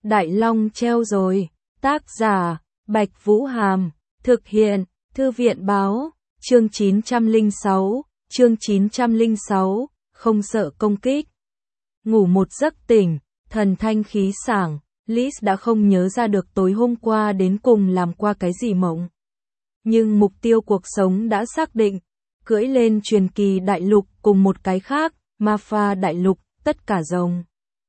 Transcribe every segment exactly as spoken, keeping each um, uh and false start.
Đại Long treo rồi. Tác giả, Bạch Vũ Hàm. Thực hiện, Thư viện báo. Chương chín trăm lẻ sáu, chương chín trăm lẻ sáu, không sợ công kích. Ngủ một giấc tỉnh, thần thanh khí sảng, Liz đã không nhớ ra được tối hôm qua đến cùng làm qua cái gì mộng. Nhưng mục tiêu cuộc sống đã xác định, cưỡi lên truyền kỳ đại lục cùng một cái khác, Ma Pha đại lục, tất cả rồng.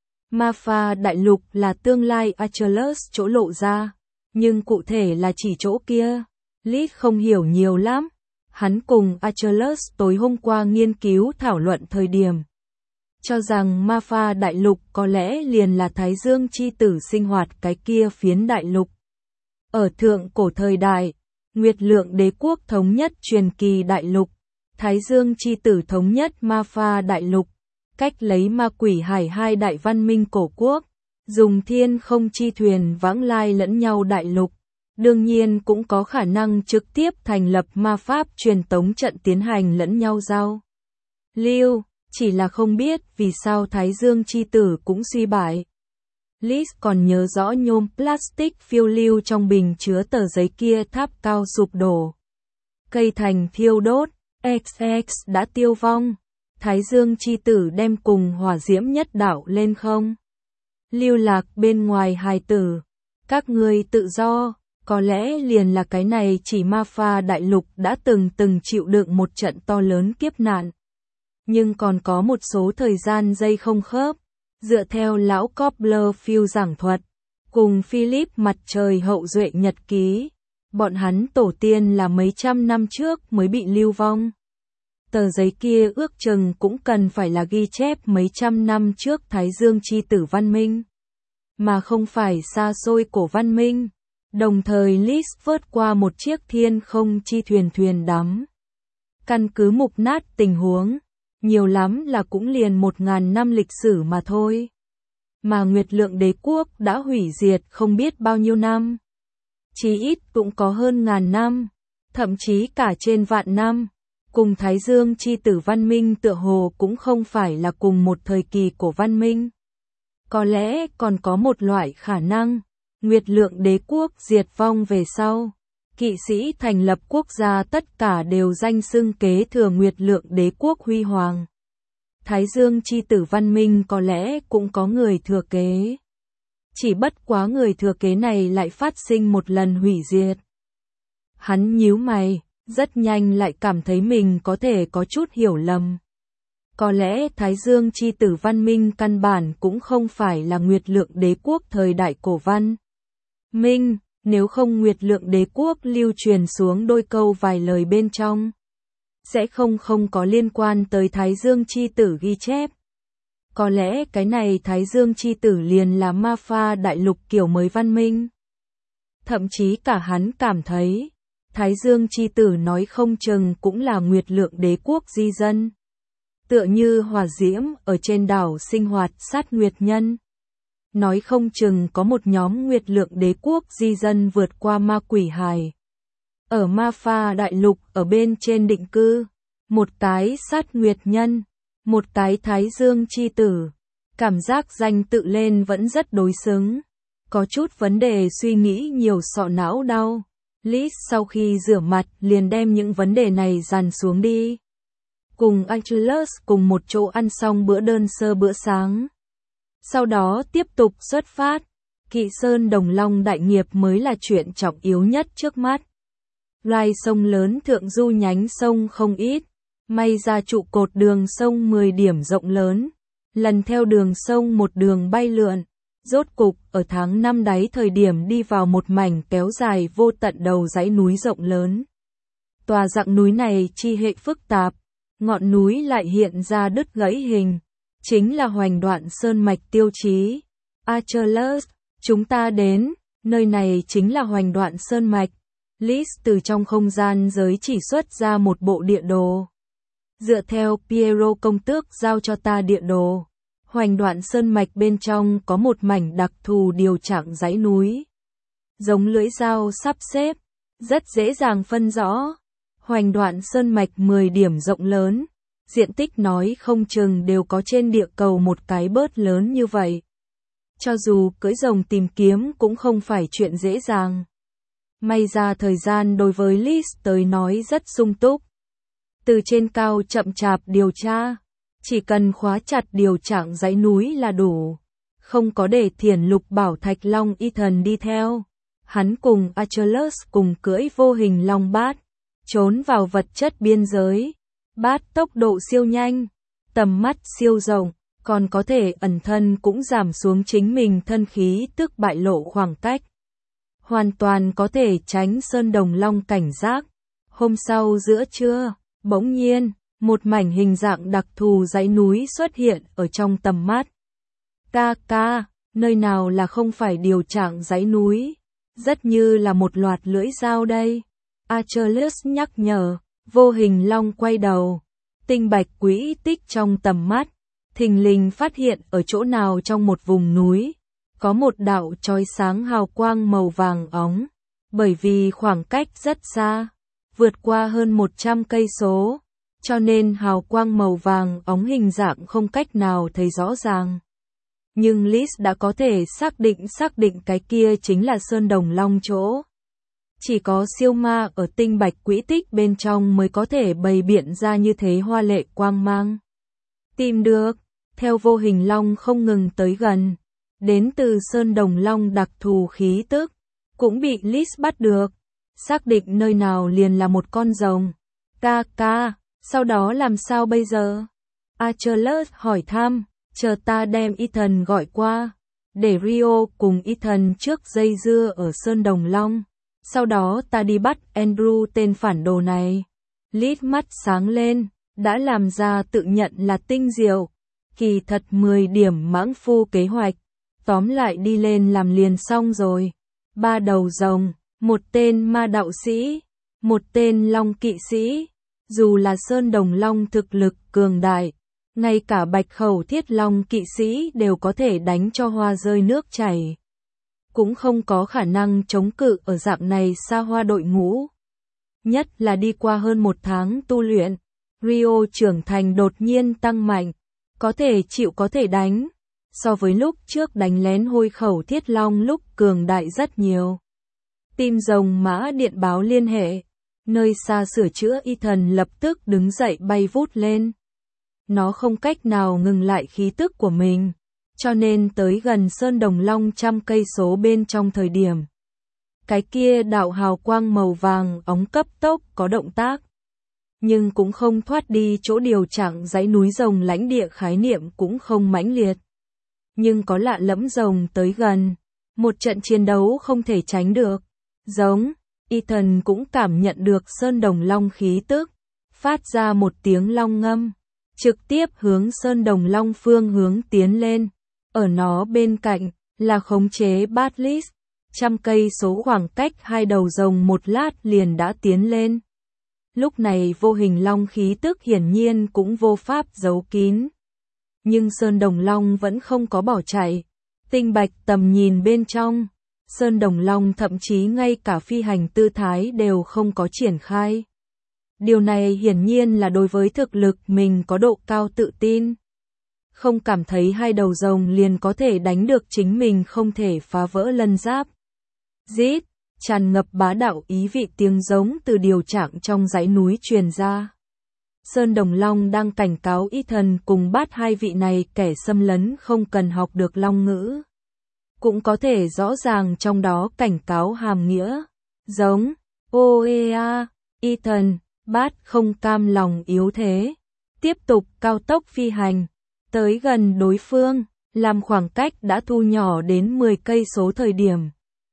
Ma Pha đại lục là tương lai Achilles chỗ lộ ra, nhưng cụ thể là chỉ chỗ kia. Liz không hiểu nhiều lắm. Hắn cùng Achilles tối hôm qua nghiên cứu thảo luận thời điểm, cho rằng Ma Pha đại lục có lẽ liền là Thái Dương chi tử sinh hoạt cái kia phiến đại lục. Ở thượng cổ thời đại, Nguyệt Lượng đế quốc thống nhất truyền kỳ đại lục, Thái Dương chi tử thống nhất Ma Pha đại lục, cách lấy ma quỷ hải hai đại văn minh cổ quốc, dùng thiên không chi thuyền vãng lai lẫn nhau đại lục. Đương nhiên cũng có khả năng trực tiếp thành lập ma pháp truyền tống trận tiến hành lẫn nhau giao lưu, chỉ là không biết vì sao Thái Dương chi tử cũng suy bại. Liz còn nhớ rõ nhôm plastic phiêu lưu trong bình chứa tờ giấy kia tháp cao sụp đổ. Cây thành thiêu đốt, ích ích đã tiêu vong. Thái Dương chi tử đem cùng hỏa diễm nhất đạo lên không. Lưu lạc bên ngoài hài tử. Các ngươi tự do. Có lẽ liền là cái này chỉ Ma Pha đại lục đã từng từng chịu đựng một trận to lớn kiếp nạn. Nhưng còn có một số thời gian dây không khớp. Dựa theo lão Copperfield giảng thuật, cùng Philip mặt trời hậu duệ nhật ký, bọn hắn tổ tiên là mấy trăm năm trước mới bị lưu vong. Tờ giấy kia ước chừng cũng cần phải là ghi chép mấy trăm năm trước Thái Dương chi tử văn minh, mà không phải xa xôi cổ văn minh. Đồng thời Liz vớt qua một chiếc thiên không chi thuyền thuyền đắm. Căn cứ mục nát tình huống, nhiều lắm là cũng liền một ngàn năm lịch sử mà thôi. Mà Nguyệt Lượng đế quốc đã hủy diệt không biết bao nhiêu năm. Chí ít cũng có hơn ngàn năm, thậm chí cả trên vạn năm. Cùng Thái Dương chi tử văn minh tựa hồ cũng không phải là cùng một thời kỳ của văn minh. Có lẽ còn có một loại khả năng. Nguyệt Lượng đế quốc diệt vong về sau, kỵ sĩ thành lập quốc gia tất cả đều danh xưng kế thừa Nguyệt Lượng đế quốc huy hoàng. Thái Dương chi tử văn minh có lẽ cũng có người thừa kế. Chỉ bất quá người thừa kế này lại phát sinh một lần hủy diệt. Hắn nhíu mày, rất nhanh lại cảm thấy mình có thể có chút hiểu lầm. Có lẽ Thái Dương chi tử văn minh căn bản cũng không phải là Nguyệt Lượng đế quốc thời đại cổ văn minh, nếu không Nguyệt Lượng đế quốc lưu truyền xuống đôi câu vài lời bên trong, sẽ không không có liên quan tới Thái Dương chi tử ghi chép. Có lẽ cái này Thái Dương chi tử liền là Ma Pha đại lục kiểu mới văn minh. Thậm chí cả hắn cảm thấy, Thái Dương chi tử nói không chừng cũng là Nguyệt Lượng đế quốc di dân. Tựa như hỏa diễm ở trên đảo sinh hoạt sát nguyệt nhân. Nói không chừng có một nhóm Nguyệt Lượng đế quốc di dân vượt qua ma quỷ hải. Ở Ma Pha đại lục ở bên trên định cư. Một cái sát nguyệt nhân. Một cái Thái Dương chi tử. Cảm giác danh tự lên vẫn rất đối xứng. Có chút vấn đề suy nghĩ nhiều sọ não đau. Liz sau khi rửa mặt liền đem những vấn đề này dàn xuống đi. Cùng Achilles cùng một chỗ ăn xong bữa đơn sơ bữa sáng. Sau đó tiếp tục xuất phát. Kỵ Sơn Đồng Long đại nghiệp mới là chuyện trọng yếu nhất trước mắt. Loài sông lớn thượng du nhánh sông không ít. May ra trụ cột đường sông mười điểm rộng lớn. Lần theo đường sông một đường bay lượn. Rốt cục ở tháng năm đáy thời điểm đi vào một mảnh kéo dài vô tận đầu dãy núi rộng lớn. Tòa dạng núi này chi hệ phức tạp. Ngọn núi lại hiện ra đứt gãy hình. Chính là hoành đoạn sơn mạch tiêu chí. Achilles, chúng ta đến, nơi này chính là hoành đoạn sơn mạch. Liz từ trong không gian giới chỉ xuất ra một bộ địa đồ. Dựa theo Piero công tước giao cho ta địa đồ. Hoành đoạn sơn mạch bên trong có một mảnh đặc thù điều trạng dãy núi. Giống lưỡi dao sắp xếp, rất dễ dàng phân rõ. Hoành đoạn sơn mạch mười điểm rộng lớn. Diện tích nói không chừng đều có trên địa cầu một cái bớt lớn như vậy. Cho dù cưỡi rồng tìm kiếm cũng không phải chuyện dễ dàng. May ra thời gian đối với Liz tới nói rất sung túc. Từ trên cao chậm chạp điều tra, chỉ cần khóa chặt điều trạng dãy núi là đủ. Không có để Thiển Lục bảo Thạch Long Ethan đi theo. Hắn cùng Achilles cùng cưỡi vô hình long bát, trốn vào vật chất biên giới. Bát tốc độ siêu nhanh, tầm mắt siêu rộng, còn có thể ẩn thân cũng giảm xuống chính mình thân khí tức bại lộ khoảng cách. Hoàn toàn có thể tránh Sơn Đồng Long cảnh giác. Hôm sau giữa trưa, bỗng nhiên, một mảnh hình dạng đặc thù dãy núi xuất hiện ở trong tầm mắt. Ca ca, nơi nào là không phải điều trạng dãy núi, rất như là một loạt lưỡi dao đây. Achilles nhắc nhở, vô hình long quay đầu, tinh bạch quỹ tích trong tầm mắt, thình lình phát hiện ở chỗ nào trong một vùng núi, có một đạo chói sáng hào quang màu vàng óng, bởi vì khoảng cách rất xa, vượt qua hơn một trăm cây số, cho nên hào quang màu vàng óng hình dạng không cách nào thấy rõ ràng. Nhưng Liz đã có thể xác định xác định cái kia chính là Sơn Đồng Long chỗ. Chỉ có siêu ma ở tinh bạch quỹ tích bên trong mới có thể bày biện ra như thế hoa lệ quang mang. Tìm được, theo vô hình long không ngừng tới gần, đến từ Sơn Đồng Long đặc thù khí tức, cũng bị Liz bắt được, xác định nơi nào liền là một con rồng. Ca ca, sau đó làm sao bây giờ? Achilles hỏi thăm, chờ ta đem Ethan gọi qua, để Rio cùng Ethan trước dây dưa ở Sơn Đồng Long, sau đó ta đi bắt Andrew tên phản đồ này. Liz mắt sáng lên, đã làm ra tự nhận là tinh diệu, kỳ thật mười điểm mãng phu kế hoạch, tóm lại đi lên làm liền xong rồi. Ba đầu rồng, một tên ma đạo sĩ, một tên long kỵ sĩ, dù là Sơn Đồng Long thực lực cường đại, ngay cả bạch khẩu thiết long kỵ sĩ đều có thể đánh cho hoa rơi nước chảy. Cũng không có khả năng chống cự ở dạng này xa hoa đội ngũ. Nhất là đi qua hơn một tháng tu luyện, Rio trưởng thành đột nhiên tăng mạnh, có thể chịu có thể đánh, so với lúc trước đánh lén hôi khẩu thiết long lúc cường đại rất nhiều. Tim rồng mã điện báo liên hệ, nơi xa sửa chữa Ethan lập tức đứng dậy bay vút lên. Nó không cách nào ngừng lại khí tức của mình, cho nên tới gần Sơn Đồng Long trăm cây số bên trong thời điểm. Cái kia đạo hào quang màu vàng óng cấp tốc có động tác, nhưng cũng không thoát đi chỗ điều trạng dãy núi rồng lãnh địa khái niệm cũng không mãnh liệt. Nhưng có lạ lẫm rồng tới gần, một trận chiến đấu không thể tránh được. Giống, Ethan cũng cảm nhận được Sơn Đồng Long khí tức, phát ra một tiếng long ngâm, trực tiếp hướng Sơn Đồng Long phương hướng tiến lên. Ở nó bên cạnh, là khống chế Batlis, trăm cây số khoảng cách hai đầu rồng một lát liền đã tiến lên. Lúc này vô hình long khí tức hiển nhiên cũng vô pháp giấu kín. Nhưng Sơn Đồng Long vẫn không có bỏ chạy. Tinh bạch tầm nhìn bên trong, Sơn Đồng Long thậm chí ngay cả phi hành tư thái đều không có triển khai. Điều này hiển nhiên là đối với thực lực mình có độ cao tự tin. Không cảm thấy hai đầu rồng liền có thể đánh được chính mình không thể phá vỡ lân giáp. Rít, tràn ngập bá đạo ý vị tiếng giống từ điều trạng trong dãy núi truyền ra. Sơn Đồng Long đang cảnh cáo Ethan cùng bắt hai vị này kẻ xâm lấn không cần học được long ngữ. Cũng có thể rõ ràng trong đó cảnh cáo hàm nghĩa. Giống, oea, Ethan, bát không cam lòng yếu thế. Tiếp tục cao tốc phi hành, tới gần đối phương, làm khoảng cách đã thu nhỏ đến mười cây số thời điểm.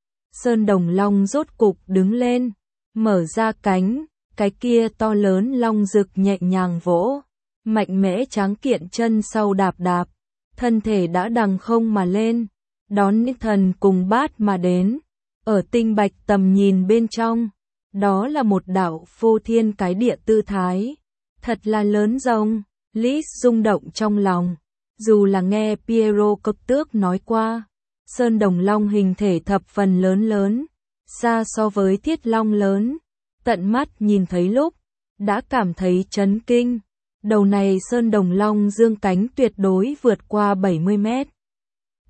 Sơn Đồng Long rốt cục đứng lên, mở ra cánh, cái kia to lớn long rực nhẹ nhàng vỗ, mạnh mẽ tráng kiện chân sau đạp đạp, thân thể đã đằng không mà lên, đón Ethan cùng bát mà đến, ở tinh bạch tầm nhìn bên trong, đó là một đạo phô thiên cái địa tư thái, thật là lớn rồng. Liz rung động trong lòng, dù là nghe Piero Cực Tước nói qua, Sơn Đồng Long hình thể thập phần lớn lớn, xa so với Thiết Long lớn, tận mắt nhìn thấy lúc, đã cảm thấy chấn kinh, đầu này Sơn Đồng Long dương cánh tuyệt đối vượt qua bảy mươi mét.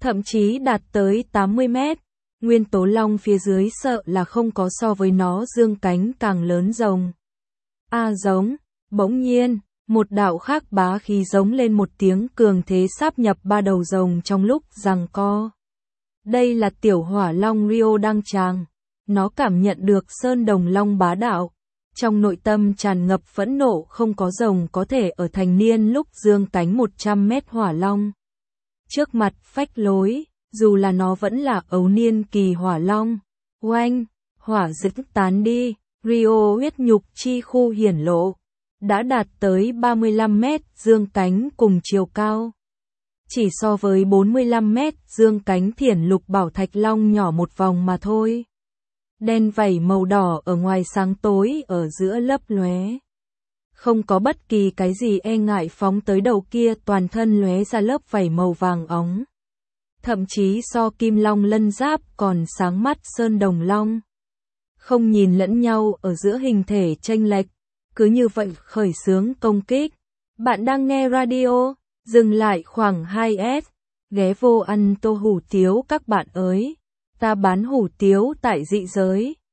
thậm chí đạt tới tám mươi mét. Nguyên tố long phía dưới sợ là không có so với nó dương cánh càng lớn rồng. A giống, bỗng nhiên, một đạo khác bá khí giống lên một tiếng cường thế sáp nhập ba đầu rồng trong lúc giằng co. Đây là tiểu hỏa long Rio Đăng Tràng. Nó cảm nhận được sơn đồng long bá đạo. Trong nội tâm tràn ngập phẫn nộ, không có rồng có thể ở thành niên lúc dương cánh một trăm mét hỏa long. Trước mặt phách lối, dù là nó vẫn là ấu niên kỳ hỏa long. Oanh, hỏa dứt tán đi, Rio huyết nhục chi khu hiển lộ. Đã đạt tới ba mươi lăm mét dương cánh cùng chiều cao. Chỉ so với bốn mươi lăm mét dương cánh thiển lục bảo thạch long nhỏ một vòng mà thôi. Đen vảy màu đỏ ở ngoài sáng tối ở giữa lấp lóe. Không có bất kỳ cái gì e ngại phóng tới đầu kia, toàn thân lóe ra lớp vảy màu vàng óng. Thậm chí so kim long lân giáp còn sáng mắt sơn đồng long. Không nhìn lẫn nhau ở giữa hình thể chênh lệch, cứ như vậy khởi xướng công kích. Bạn đang nghe radio, dừng lại khoảng hai S, ghé vô ăn tô hủ tiếu các bạn ơi. Ta bán hủ tiếu tại dị giới.